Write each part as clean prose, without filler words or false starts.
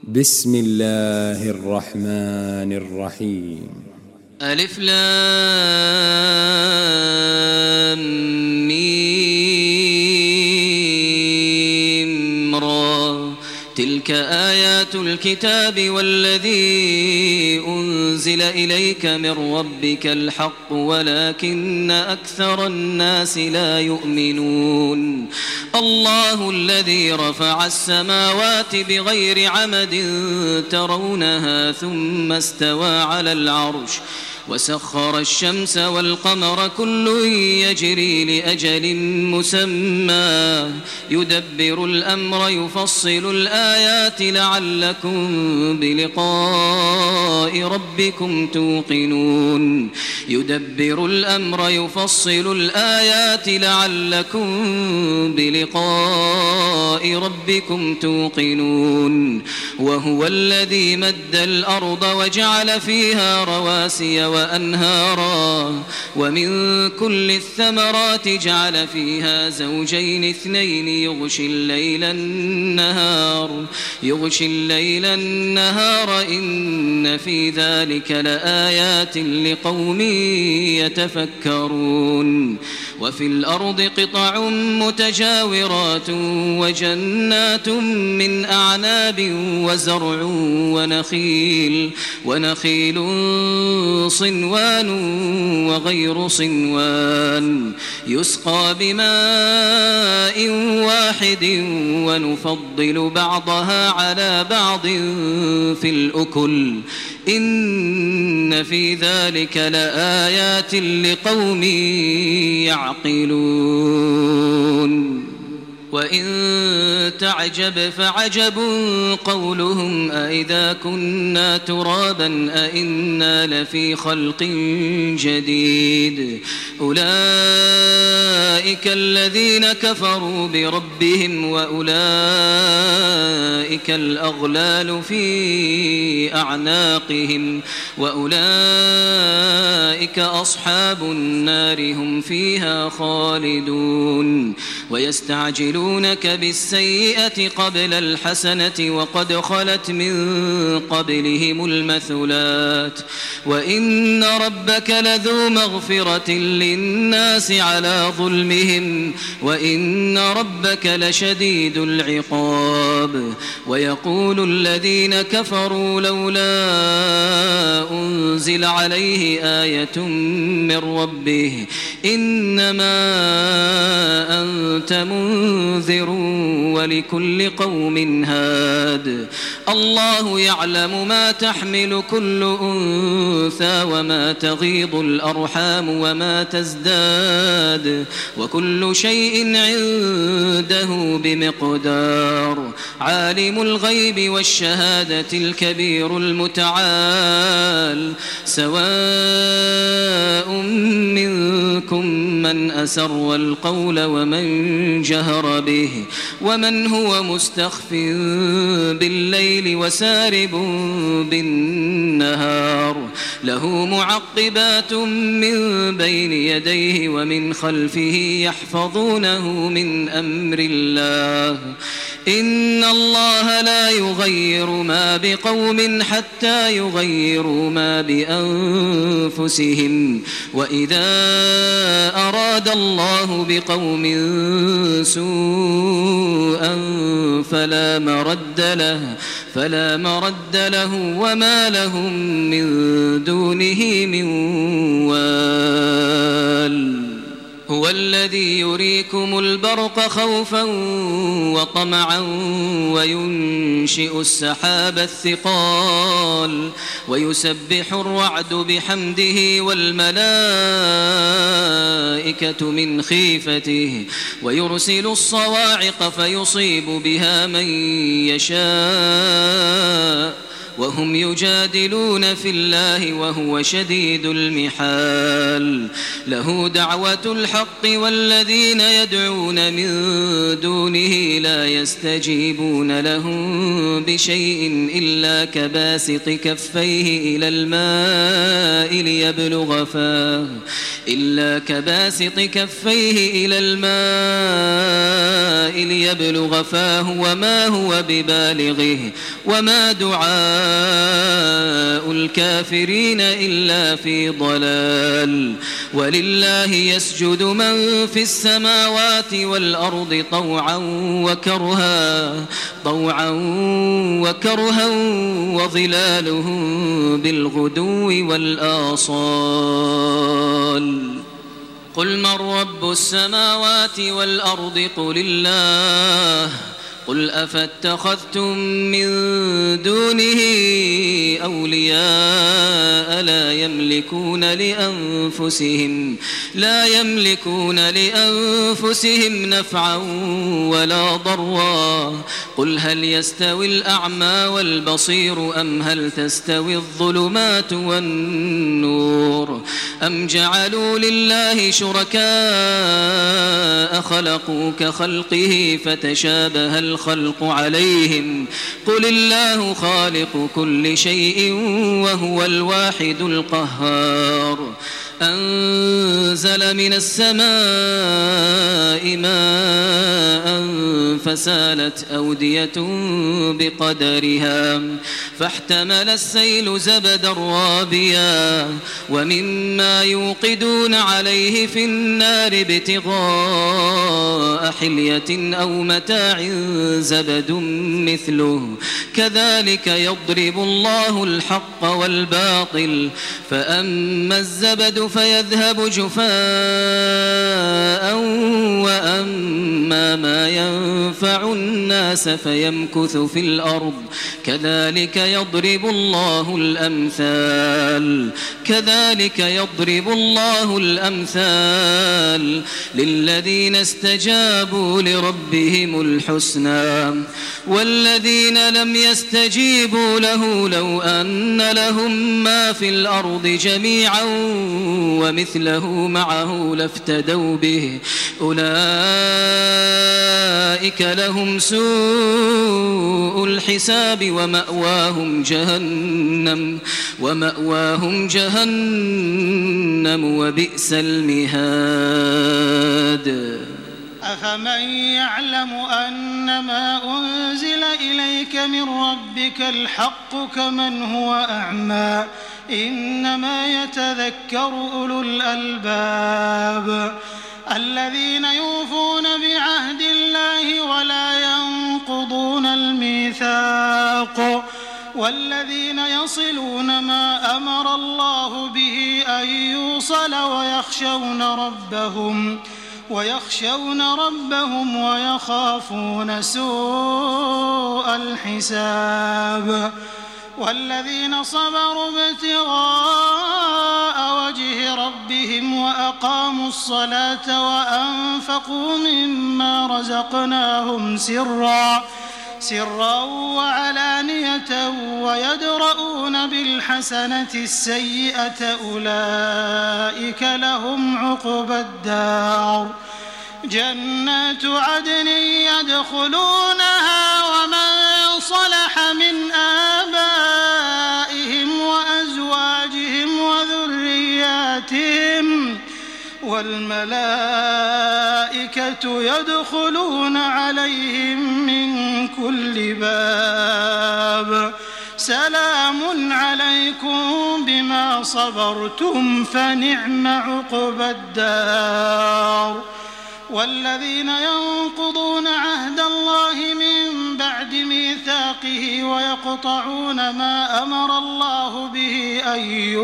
بسم الله الرحمن الرحيم. ألف لام ميم را تلك آيات الكتاب والذي أنزل إليك من ربك الحق ولكن أكثر الناس لا يؤمنون. الله الذي رفع السماوات بغير عمد ترونها ثم استوى على العرش وسخر الشمس والقمر كل يجري لأجل مسمى يدبر الأمر يفصل الآيات لعلكم بلقاء ربكم توقنون. يدبر الأمر يفصل الآيات لعلكم بلقاء ربكم توقنون. وهو الذي مد الأرض وجعل فيها رواسي وأنهارا ومن كل الثمرات جعل فيها زوجين اثنين يغشي الليل النهار إن في ذلك لآيات لقوم يتفكرون. وفي الأرض قطع متجاورات وجنات من أعناب وزرع ونخيل صنوان وغير صنوان يسقى بماء واحد ونفضل بعضها على بعض في الأكل إن في ذلك لآيات لقوم يعقلون. وإن تعجب فعجب قولهم أإذا كنا ترابا أإنا لفي خلق جديد أولئك الذين كفروا بربهم وأولئك الأغلال في أعناقهم وأولئك أصحاب النار هم فيها خالدون. ويستعجلونك بالسيئة قبل الحسنة وقد خلت من قبلهم المثلات وإن ربك لذو مغفرة للناس على ظلمهم وإن ربك لشديد العقاب. ويقول الذين كفروا لولا أنزل عليه آية من ربه إنما أنت منذر ولكل قوم هاد. الله يعلم ما تحمل كل أنثى وما تغيض الأرحام وما تزداد وكل شيء عنده بمقدار. عالم الغيب والشهادة الكبير المتعال سواء منكم من أسر القول ومن جهر به ومن هو مستخف بالليل وسارب بالنهار له معقبات من بين يديه ومن خلفه يحفظونه من أمر الله إن الله لا يغير ما بقوم حتى يغيروا ما بأنفسهم وإذا أراد الله بقوم سوءا فلا مرد له وما لهم من دونه من وال. هو الذي يريكم البرق خوفا وطمعا وينشئ السحاب الثقال ويسبح الرعد بحمده والملائكة من خيفته ويرسل الصواعق فيصيب بها من يشاء وهم يجادلون في الله وهو شديد المحال له دعوة الحق والذين يدعون من دونه لا يستجيبون لهم بشيء إلا كباسط كفيه إلى الماء ليبلغ فاه وما هو ببالغه وما دعاء الكافرين إلا في ضلال ولله يسجد من في السماوات والأرض طوعا وكرها وظلالهم بالغدو والآصال قل من رب السماوات والأرض قل الله قل أفاتخذتم من دونه أولياء لا يملكون لأنفسهم نفعا ولا ضرا قل هل يستوي الأعمى والبصير أم هل تستوي الظلمات والنور أم جعلوا لله شركاء خلقوا كخلقه فتشابه الخلق عليهم قل الله خالق كل شيء وهو الواحد القهار أنزل من السماء ماء فسالت أودية بقدرها فاحتمل السيل زبدا رابيا ومما يوقدون عليه في النار ابتغاء حلية أو متاع زبد مثله كذلك يضرب الله الحق والباطل فأما الزبد فيذهب جفاء وأما ما ينفع الناس فيمكث في الأرض كذلك يضرب الله الأمثال للذين استجابوا لربهم الحسنى والذين لم يستجيبوا له لو أن لهم ما في الأرض جميعا ومثله معه لافتدوا به أولئك لهم سوء الحساب ومأواهم جهنم وبئس المهاد أفمن يعلم أنما أنزل إليك من ربك الحق كمن هو أعمى إنما يتذكر أولو الألباب الذين يوفون بعهد الله ولا ينقضون الميثاق والذين يصلون ما أمر الله به أن يوصل ويخشون ربهم ويخافون سوء الحساب والذين صبروا ابتغاء وجه ربهم وأقاموا الصلاة وأنفقوا مما رزقناهم سرا وعلانية ويدرؤون بالحسنة السيئة أولئك لهم عقبى الدار جنات عدن يدخلونها ومن صلح من آبائهم وأزواجهم وذرياتهم والملائكة يدخلون عليهم من كل باب سلام عليكم بما صبرتم فنعم عقبى الدار والذين ينقضون عهد الله من بعد ميثاقه ويقطعون ما أمر الله به أن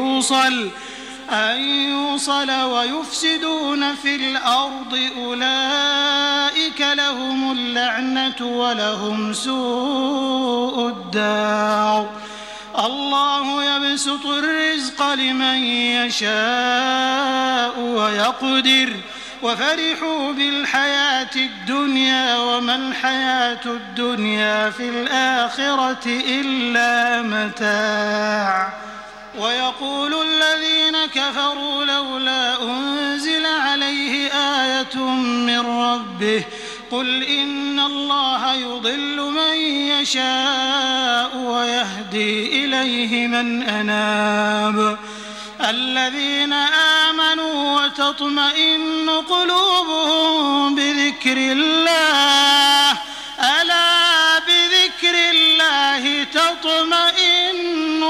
يوصل ويفسدون في الأرض أولئك لهم اللعنة ولهم سوء الدار الله يبسط الرزق لمن يشاء ويقدر وفرحوا بالحياة الدنيا وما الحياة الدنيا في الآخرة إلا متاع. ويقول الذين كفروا لولا أنزل عليه آية من ربه قل إن الله يضل من يشاء ويهدي إليه من أناب. الذين آمنوا وتطمئن قلوبهم بذكر الله ألا بذكر الله تطمئن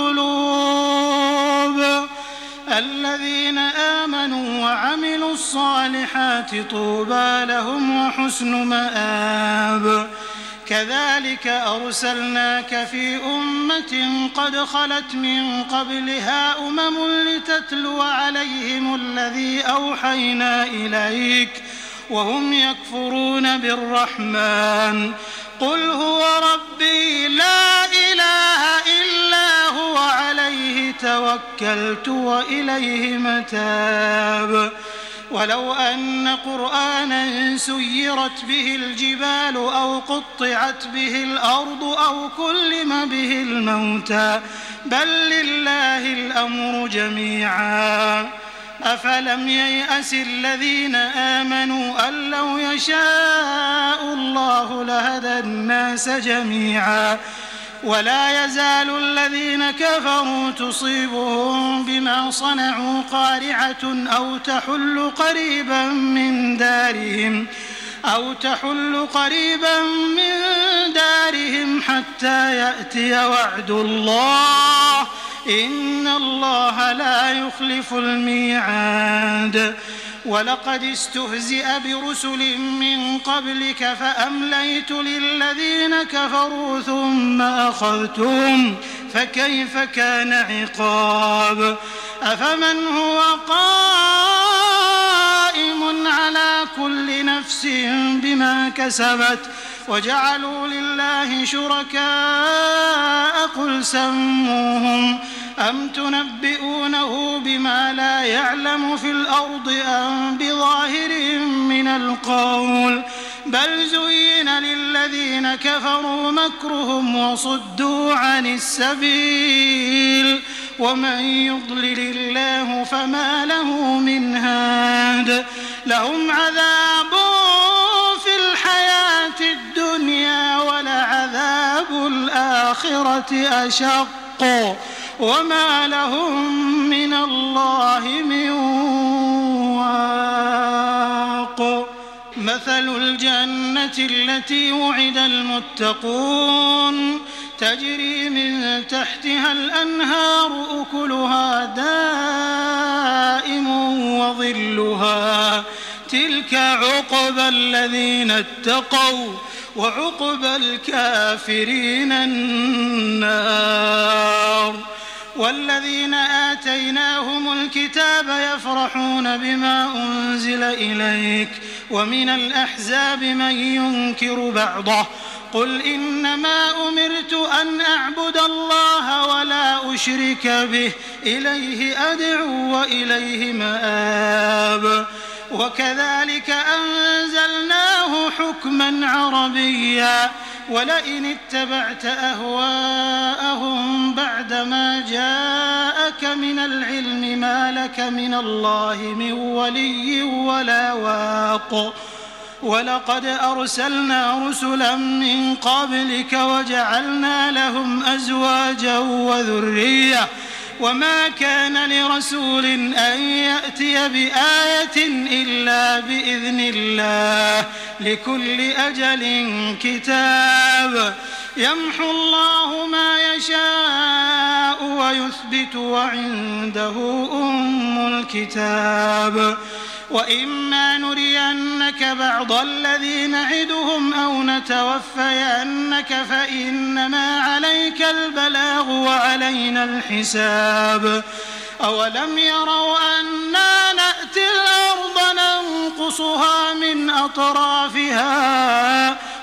القلوب. الذين آمنوا وعملوا الصالحات طوبى لهم وحسن مآب. كذلك أرسلناك في أمة قد خلت من قبلها لتتلو عليهم الذي أوحينا إليك وهم يكفرون بالرحمن قل هو ربي لا إله إلا هو عليه توكلت وإليه متاب. ولو أن قرآنا سيرت به الجبال أو قطعت به الأرض أو كلم به الموتى بل لله الأمر جميعا. أفلم ييأس الذين آمنوا أن لو يشاء الله لهدى الناس جميعا. ولا يزال الذين كفروا تصيبهم بما صنعوا قارعة أو تحل قريبا من دارهم حتى يأتي وعد الله إن الله لا يخلف الميعاد. ولقد استهزئ برسل من قبلك فأمليت للذين كفروا ثم أخذتهم فكيف كان عقاب. أفمن هو قائم على كل نفس بما كسبت وجعلوا لله شركاء قل سموهم أم تنبئونه بما لا يعلم في الأرض أم بظاهر من القول بل زين للذين كفروا مكرهم وصدوا عن السبيل ومن يضلل الله فما له من هاد. لهم عذاب في الحياة الدنيا ولعذاب الآخرة أشق وما لهم من الله من واق. مثل الجنة التي وعد المتقون تجري من تحتها الأنهار أكلها دائم وظلها تلك عقبى الذين اتقوا وعقبى الكافرين النار. والذين آتيناهم الكتاب يفرحون بما أنزل إليك ومن الأحزاب من ينكر بعضه قل إنما أمرت أن أعبد الله ولا أشرك به إليه أدعو وإليه مآب. وكذلك أنزلناه حكما عربيا ولئن اتبعت أهواءهم بعدما جاءك من العلم ما لك من الله من ولي ولا واق. ولقد أرسلنا رسلا من قبلك وجعلنا لهم أزواجا وذرية وما كان لرسول أن يأتي بآية إلا بإذن الله لكل أجل كتاب. يمحو الله ما يشاء ويثبت وعنده أم الكتاب. وإما نرينك بعض الذي نعدهم أو نتوفينك فإنما عليك البلاغ وعلينا الحساب. أولم يروا أنا نأتي الأرض ننقصها من أطرافها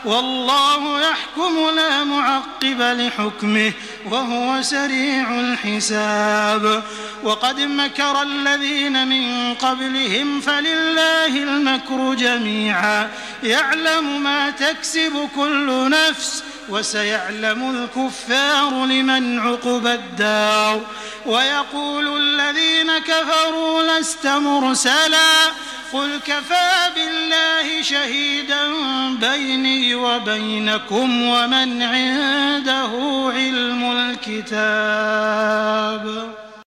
والله يحكم لا معقب لحكمه وهو سريع الحساب وقد مكر الذين من قبلهم فلله المكر جميعا يعلم ما تكسب كل نفس وسيعلم الكفار لمن عقبى الدار ويقول الذين كفروا لست مرسلا قل كفى بالله شهيدا بيني وبينكم ومن عنده علم الكتاب